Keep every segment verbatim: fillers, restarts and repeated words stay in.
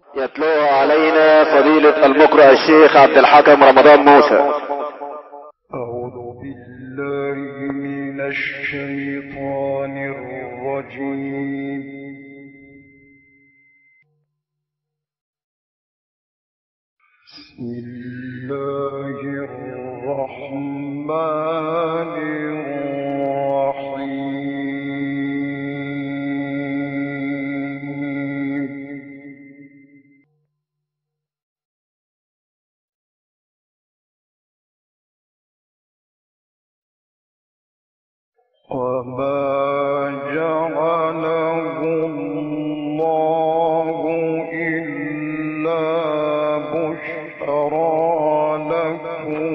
يتلوها علينا فضيلة المقرئ الشيخ عبد الحكم رمضان موسى. أعوذ بالله من الشيطان الرجيم. بسم الله الرحمن الرحيم. وما جعله الله إلا بشرى لكم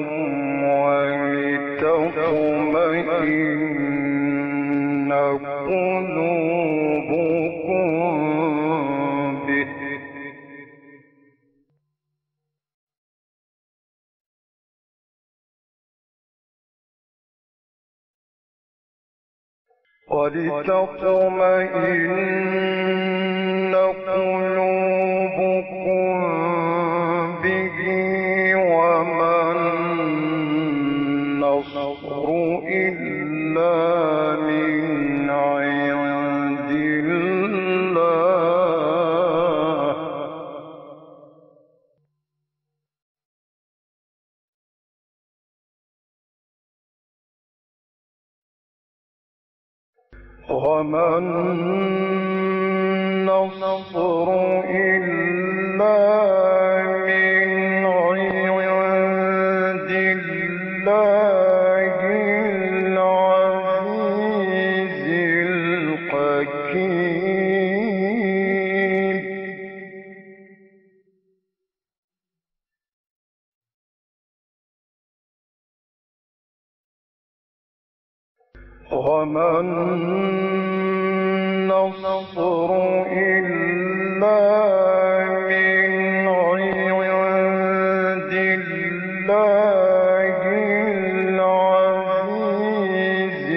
ولتطمئن قلوبكم به ولتطمئن قلوبكم به وما النصر إلا من عند الله وما النصر إلا من عند الله العزيز الحكيم. وما النصر إلا من عند الله العزيز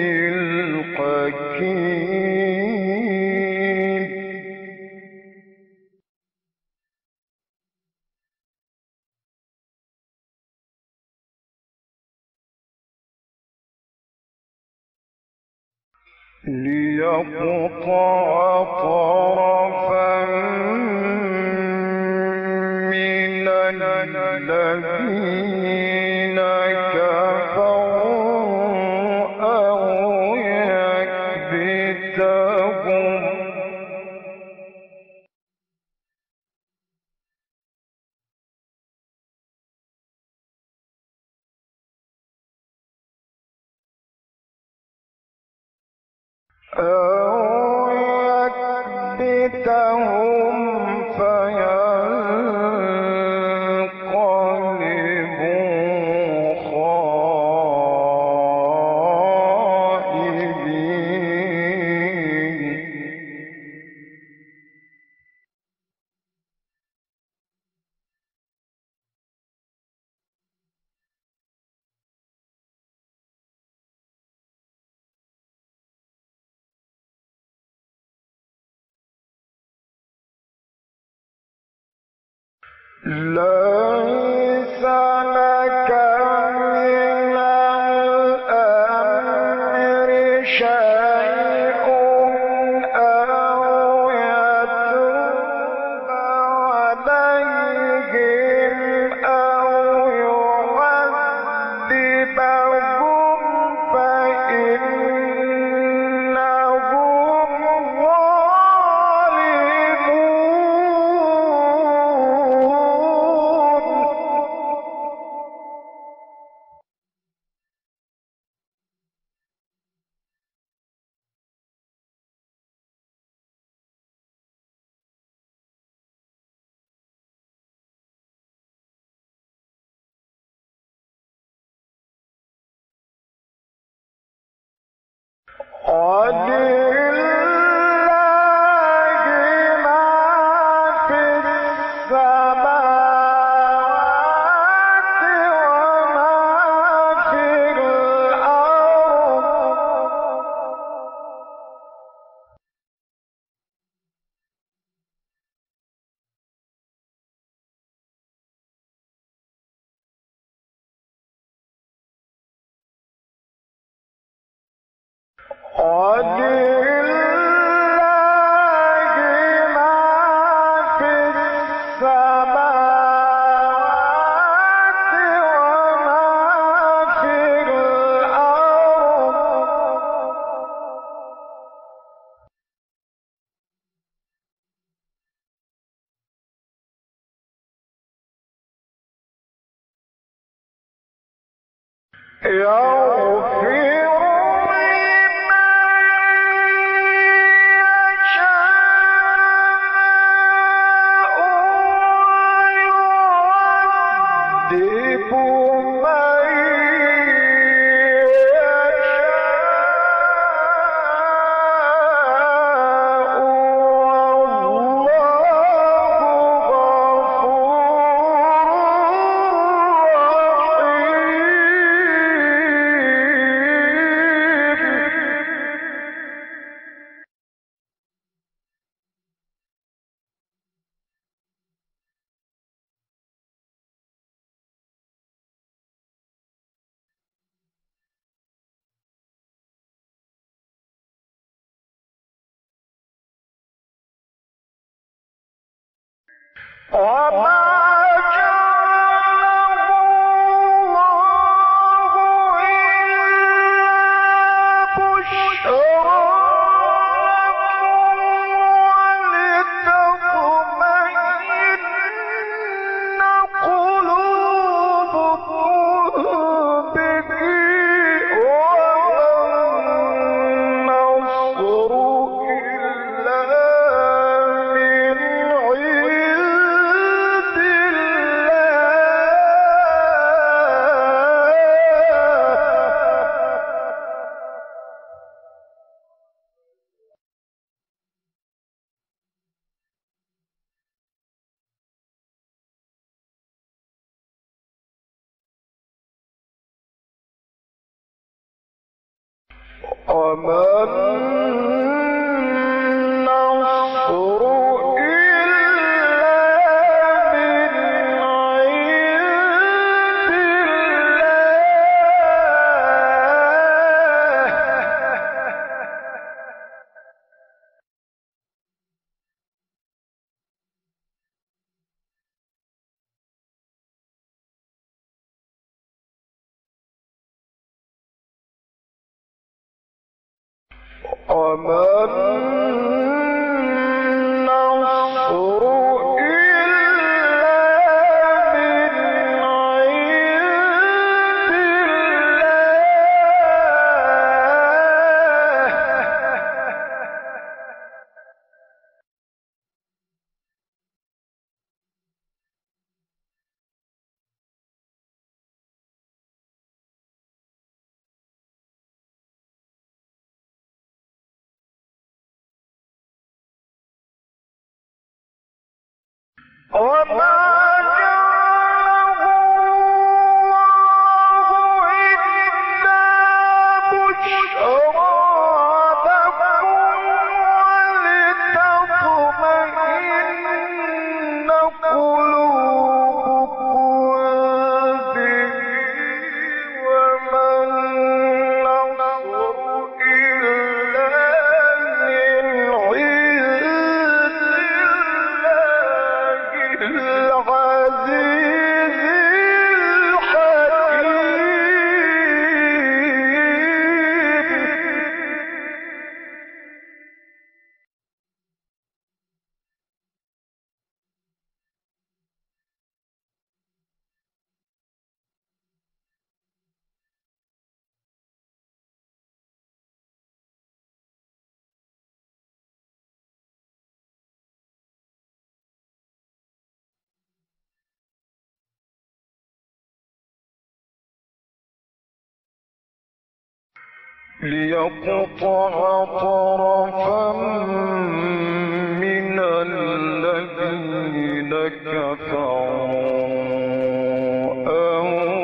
الحكيم. ليقطع طرفا من الذين كفروا أو يكبتهم أو يكبتهم فينقلبوا خائبين. ليس لك من الأمر شيء أو يتوب عليهم أو يعذبهم فإنهم ليقطع طرفا من الذين كفروا أو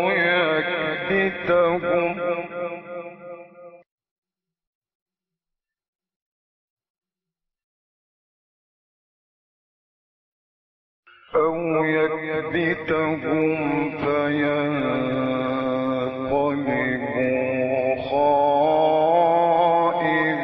يكبتهم أو يكبتهم فينقلبوا خائبين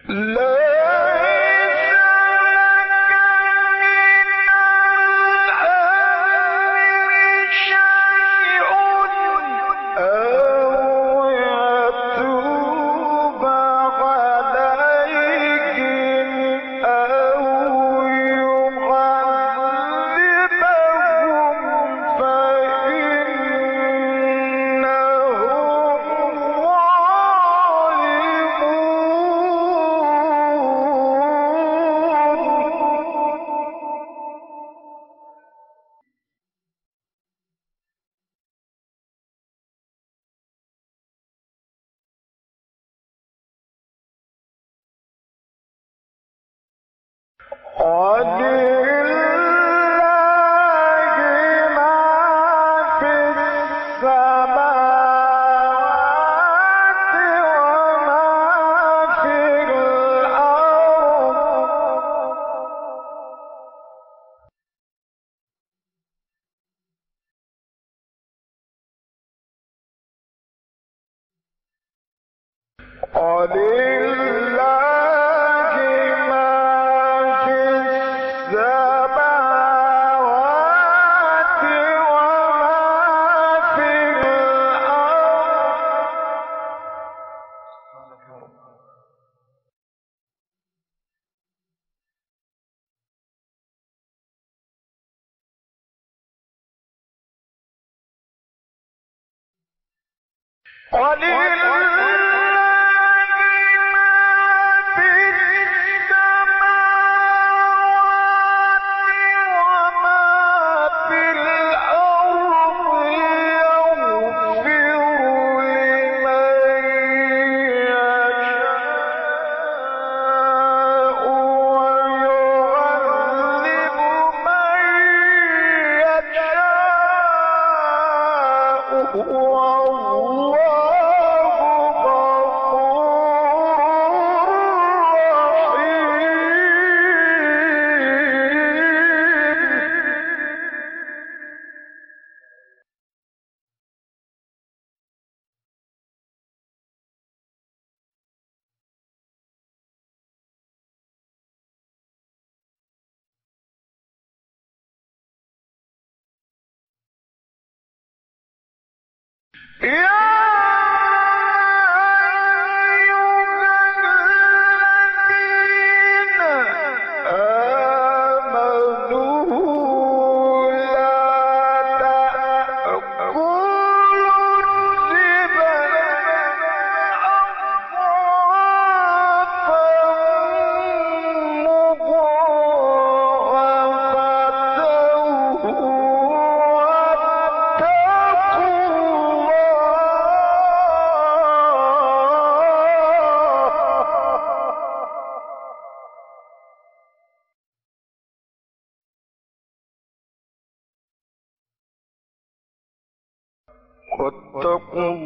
واتقوا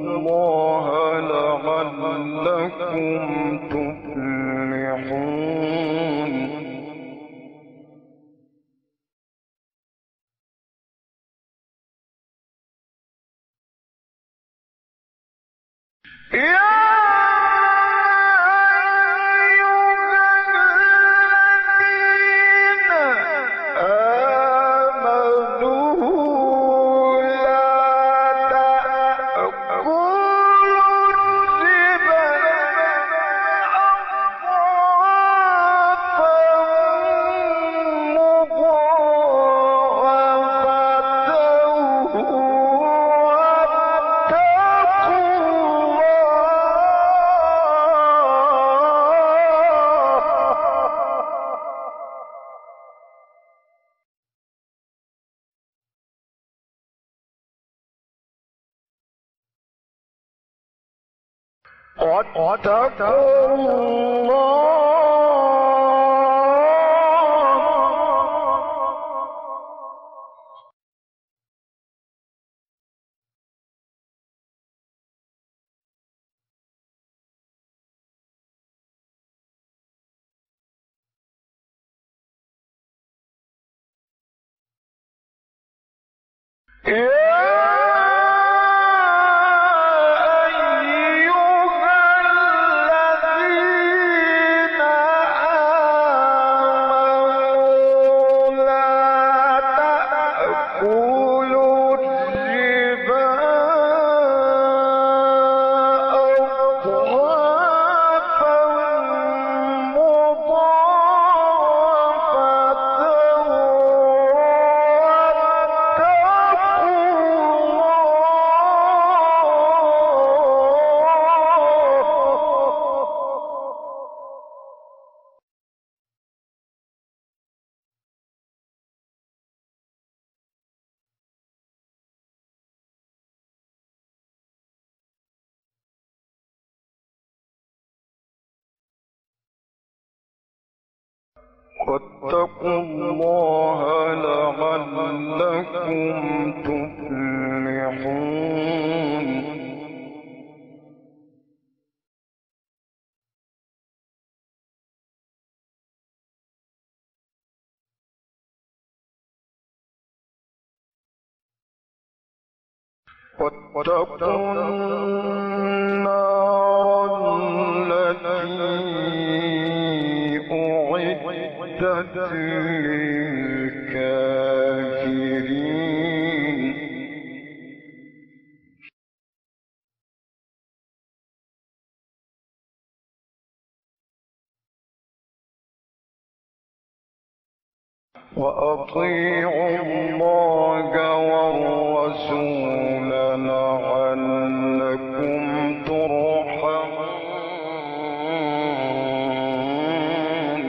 الله لعلكم تفلحون. واتقوا الله واتقوا الله لعلكم تفلحون. واتقوا النار التي أعدت للكافرين. وأطيعوا الله والرسول لعلكم ترحمون.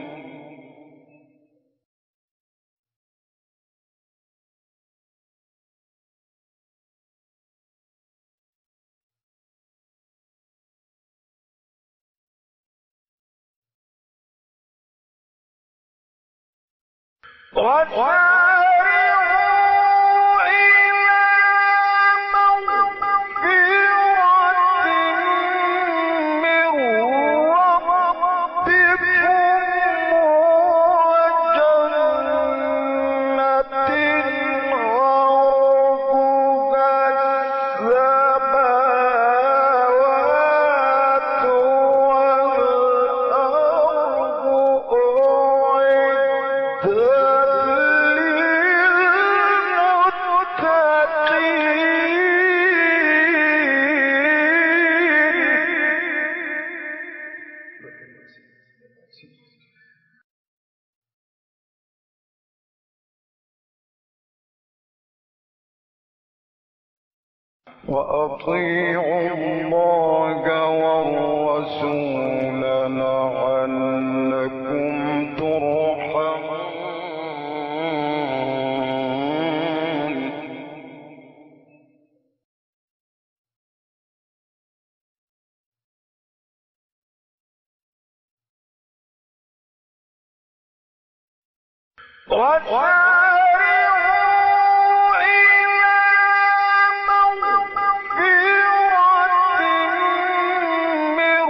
وسارعوا إلى مغفرة من ربكم وجنة عرضها السماوات والأرض أعدت وأطيعوا الله والرسول لعلكم ترحمون. وسارعوا إلى مغفرة من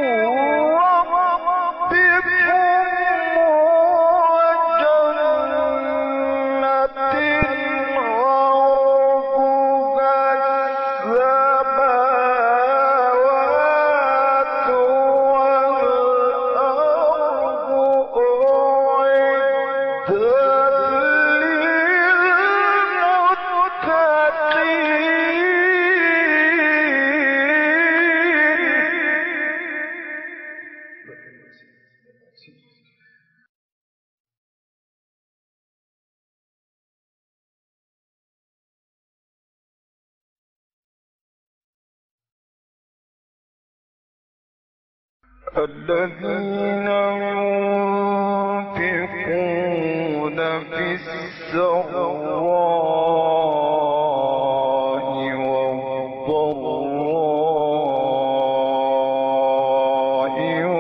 الذين ينفقون في السراء والضراء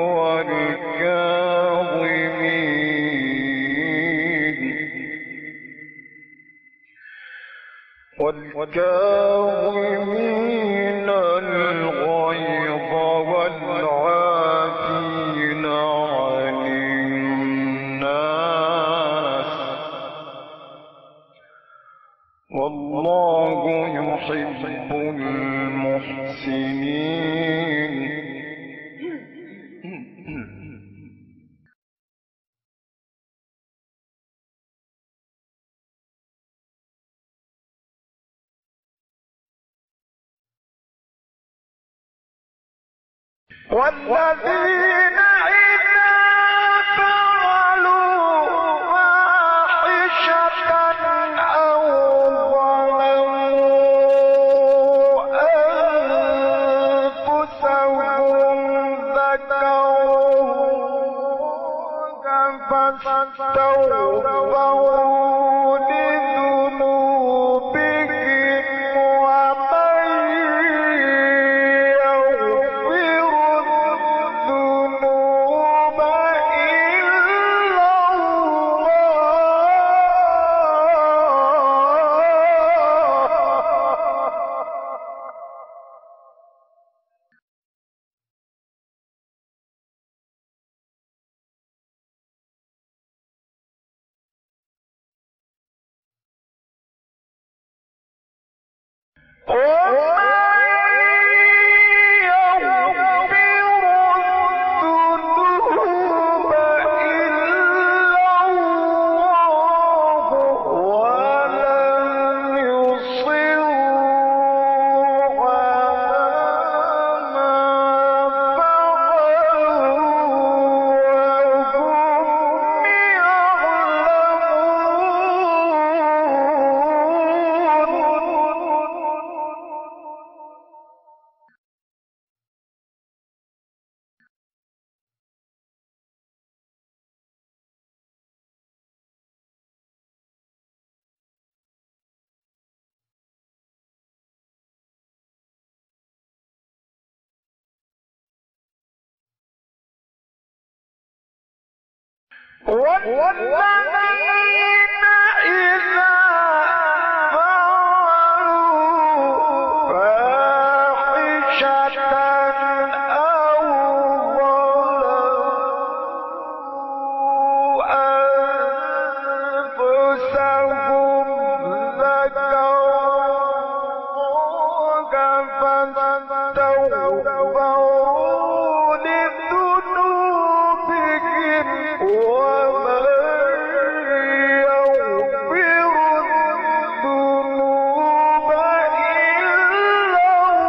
والكاظمين والكاظمين الغيظ والعافين عن الناس والله يحب المحسنين. والذين إذا فعلوا فاحشة أو ظلموا أنفسهم ذكروا فاستغفروا لذنوبهم ومن يغفر الذنوب إلا والذين إذا فعلوا فاحشة أو ظلموا أنفسهم ذكروا الله فاستغفروا لذنوبهم ومن يغفر الذنوب إلا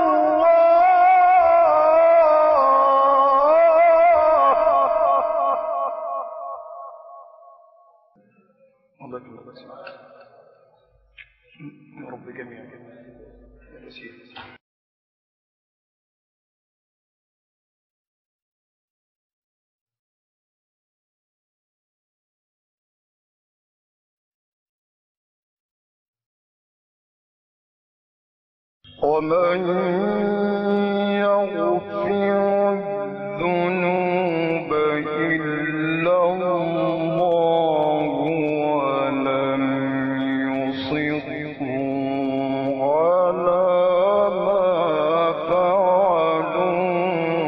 الله. الله يكرمك يا رب جميعا يا مسيح. ومن يغفر الذنوب إلا الله ولم يصروا على ما فعلوا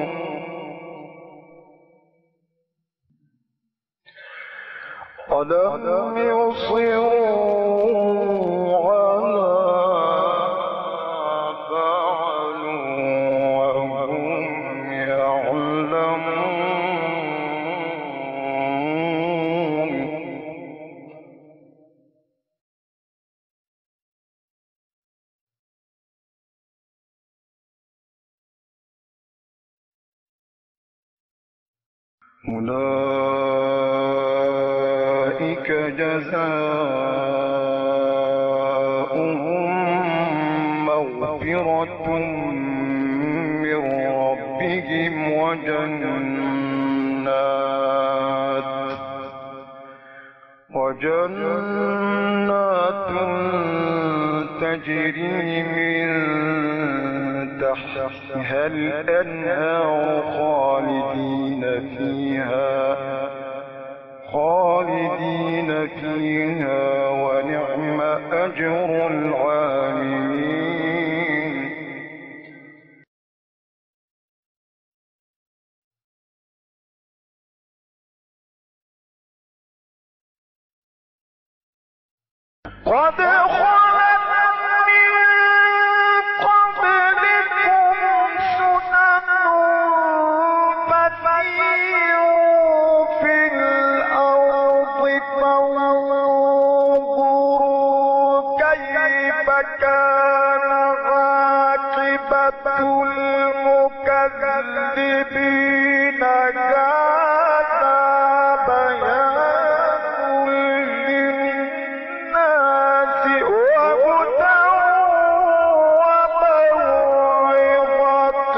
ولم يصروا أولئك جزاؤهم مغفرة من ربهم وجنات وجنات تجري من تحتها الأنهار خالدين فيها خالدين فيها ونعم أجر العاملين. قد خلت من قبلكم سنن فسيروا في الأرض فانظروا كيف كان عاقبة المكذبين. هذا بيان للناس وهدى وموعظة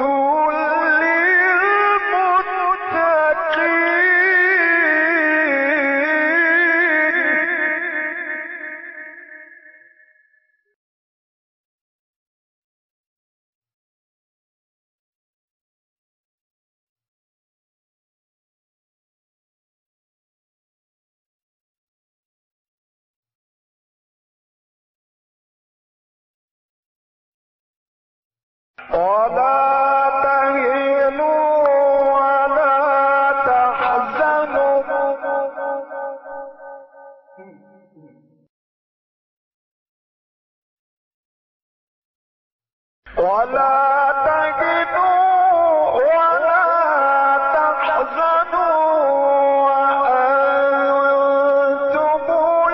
ولا تهنوا ولا تحزنوا ولا تهنوا ولا تحزنوا وأنتم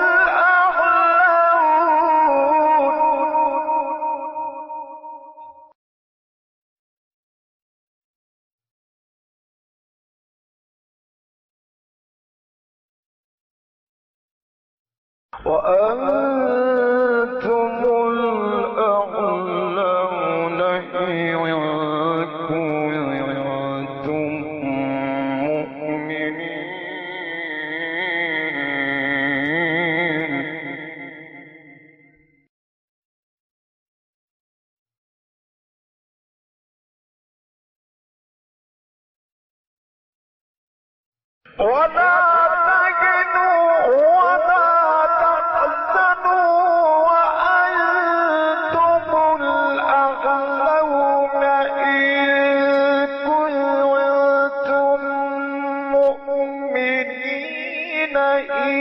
الأعلون وأنتم الأعلون إن كنتم مؤمنين ولا تهنوا ولا تحزنوا وأنتم الأعلون إن كنتم مؤمنين إن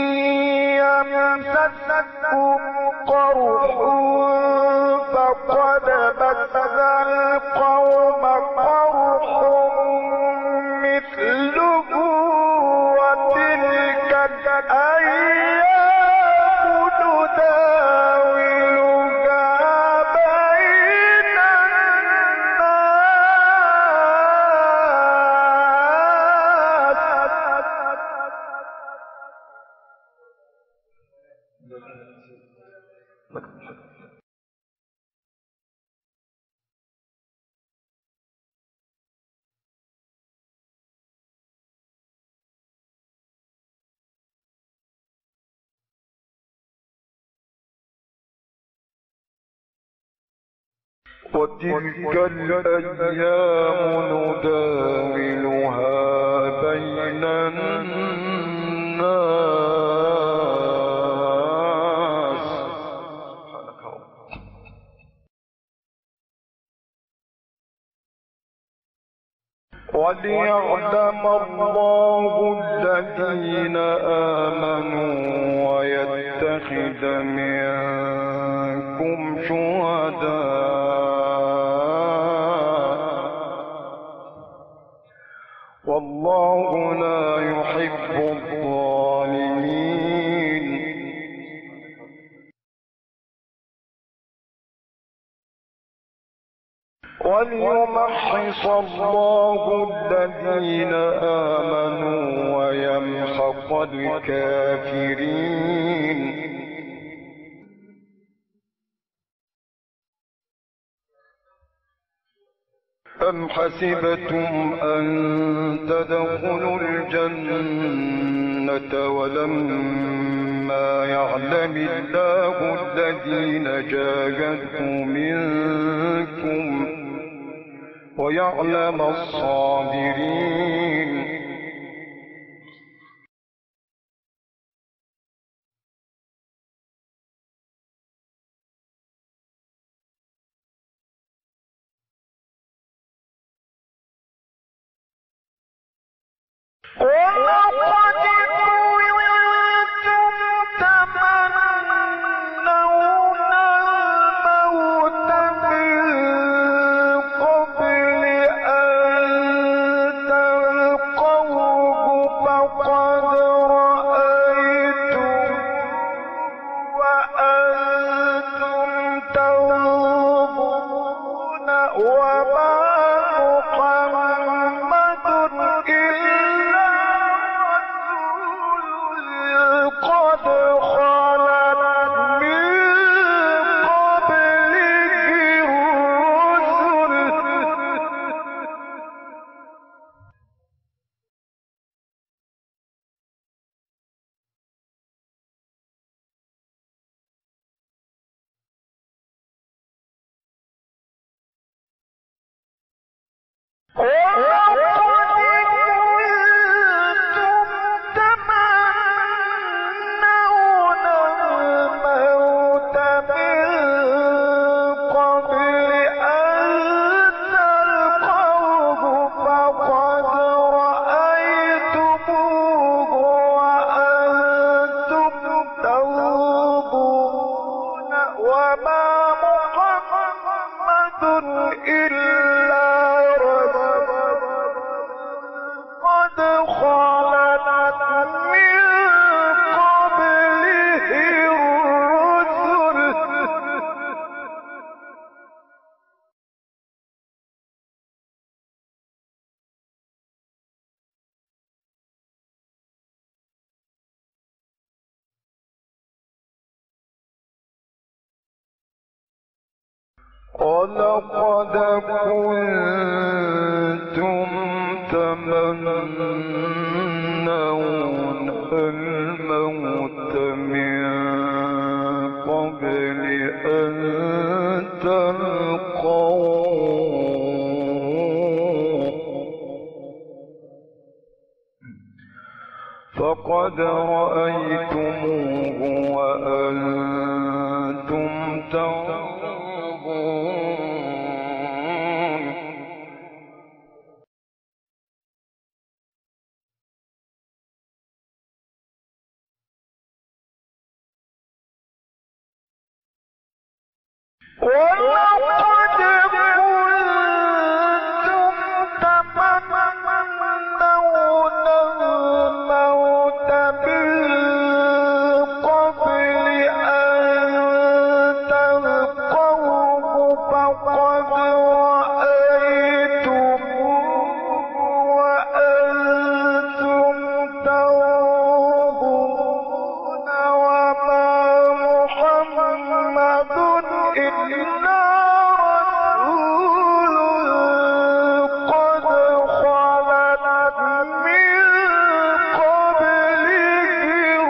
يمسسكم قرح فقد مس القوم قرح مثله وتلك الأيام نداولها بين الناس وتلك الأيام نداولها بين الناس وليعلم الله الذين آمنوا ويتخذ منكم شهداء والله لا يحب الظالمين وليمحص الله الذين آمنوا ويمحق الكافرين أم حسبتم أن تدخلوا الجنة ولما يعلم الله الذين جاهدوا منكم ويعلم الصابرين ولقد كنتم تمنون الموت من قبل أن تلقوه فقد رأيتم وأنتم تنظرون وما محمد إلا قد خلت من قبله وما محمد ولقد كنتم تمنون الموت من قبل أن تلقوه فقد رأيتموه وأنتم تنظرون. ولقد كنتم تمنون الموت من قبل أن تلقوه فقد رأيتموه وأنتم تنظرون. وما محمد إلا رسول قد خلت من قبله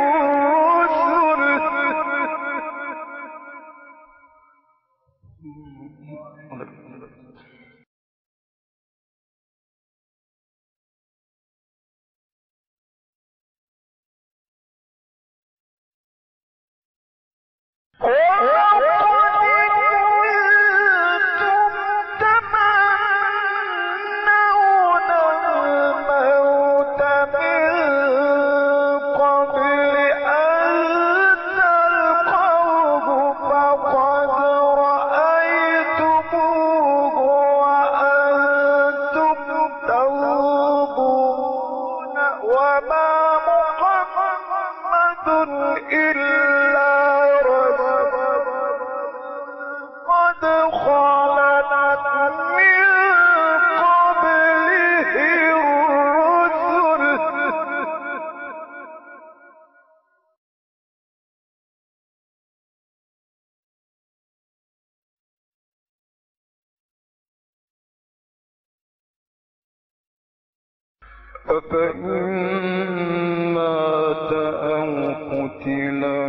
أفإن مات أو قتلا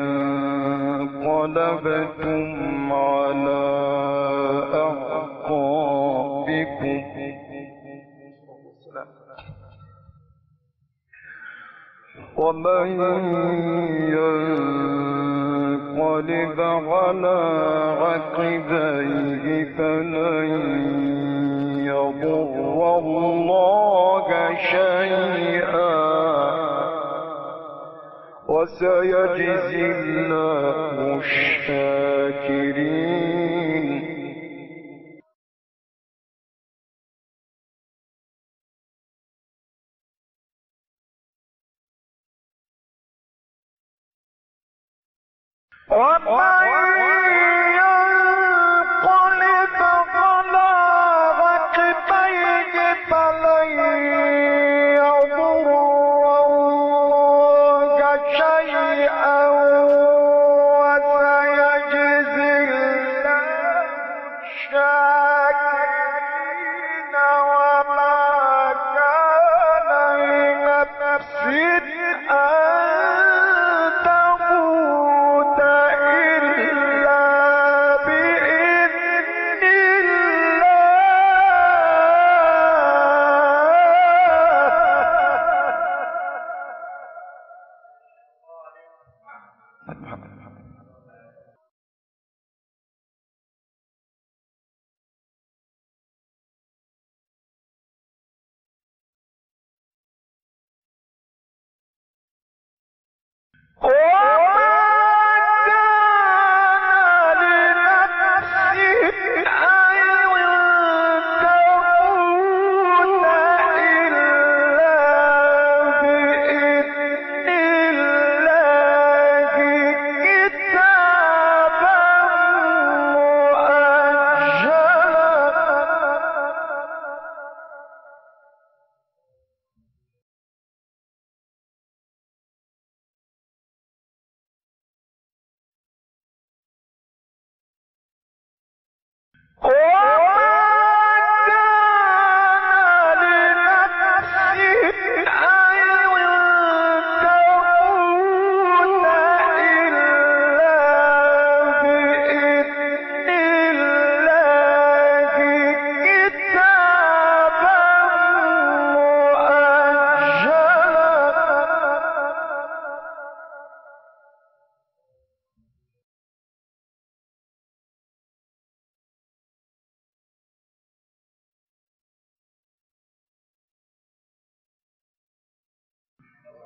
انقلبتم على أعقابكم ومن ينقلب على عقبيه فلن يضر الله شيئا وسيجزي الله الشاكرين. ومن ينقلب على عقبيه فلن يضر الله شيئا وسيجزي الله الشاكرين. وما كان لنفس أن تموت إلا بإذن الله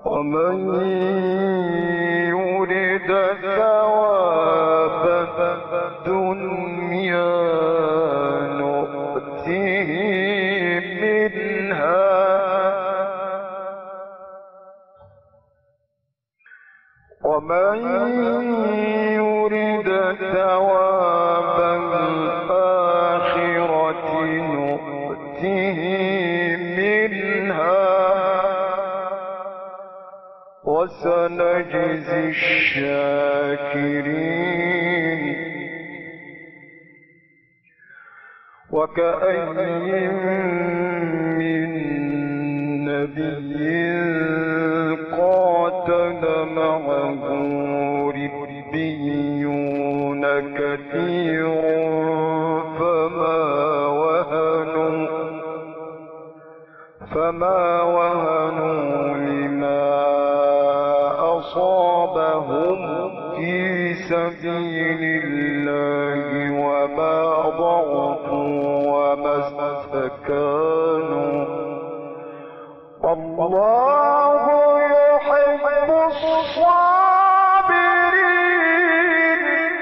ومن يرد ثواب الدنيا نؤته منها ومن يرد ثواب الآخرة نؤته منها وسنجزي الشاكرين وكأين من نبي قاتل معه ربيون كثير فما وهنوا فما وهنوا لما أصابهم في سبيل الله وما ضعفوا وما استكانوا والله يحب الصابرين.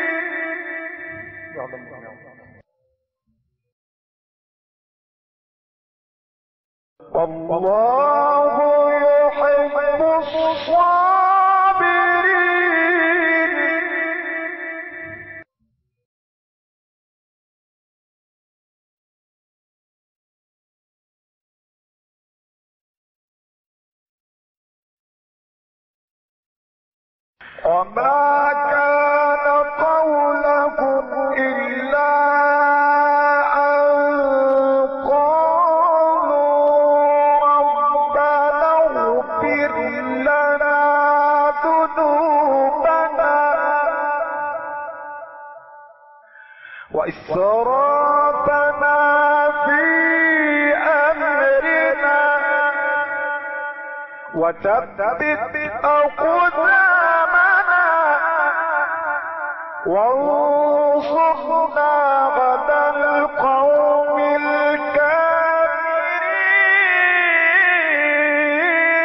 والله يحب الصابرين. وما كان قولهم إلا أن قالوا ربنا اغفر لنا ذنوبنا وإسرافنا في أمرنا وثبت أقدامنا وانصرنا على القوم الكافرين.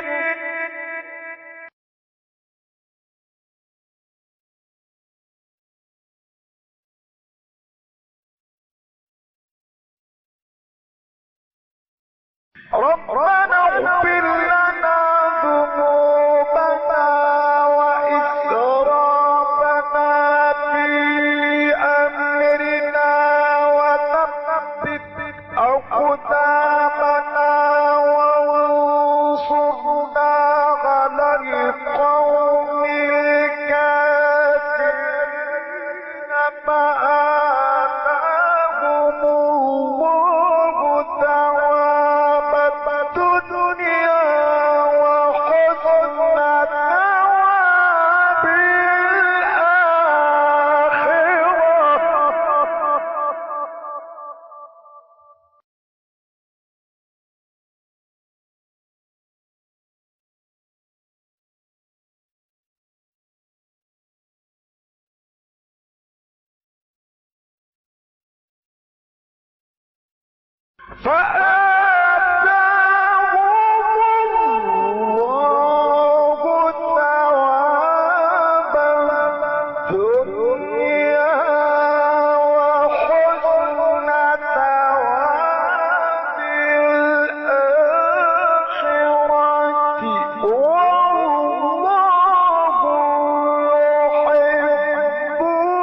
ربنا اغفر لنا ذنوبنا وإسرافنا في أمرنا وثبت أقدامنا وانصرنا على القوم الكافرين. فآتاهم الله ثواب الدنيا وحسن ثواب الآخرة. فآتاهم الله ثواب الدنيا وحسن ثواب الآخرة والله يحب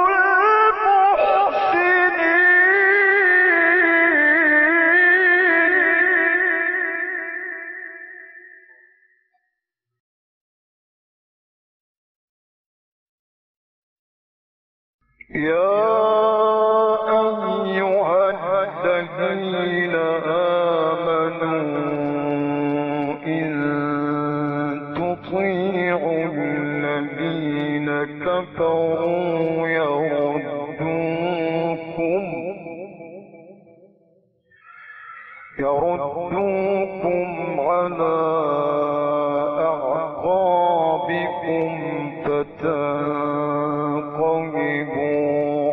يا أيها الذين آمنوا إن تطيعوا الذين كفروا يردوكم يردوكم على أعقابكم فتنقلبوا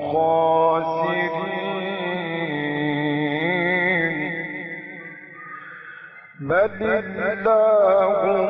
خاسرين. بل الله